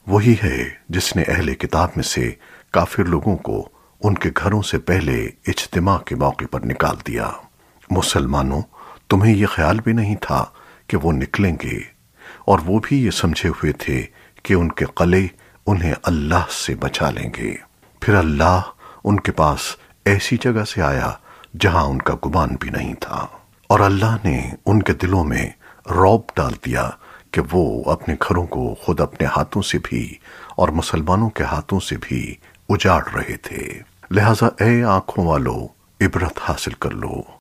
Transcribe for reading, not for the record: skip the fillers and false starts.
वही है जिसने अहले किताब में से काफिर लोगों को उनके घरों से पहले इज्तिमा के मौके पर निकाल दिया। मुसलमानों, तुम्हें यह ख्याल भी नहीं था कि वो निकलेंगे, और वो भी ये समझे हुए थे कि उनके कले उन्हें अल्लाह से बचा लेंगे। फिर अल्लाह उनके पास ऐसी जगह से आया जहां उनका गुमान भी नहीं था, और अल्लाह ने उनके दिलों में रौब डाल दिया कि वो अपने घरों को खुद अपने हाथों से भी और मुसलमानों के हाथों से भी उजाड़ रहे थे। लिहाजा ए आंखों वालों, इबरत हासिल कर लो।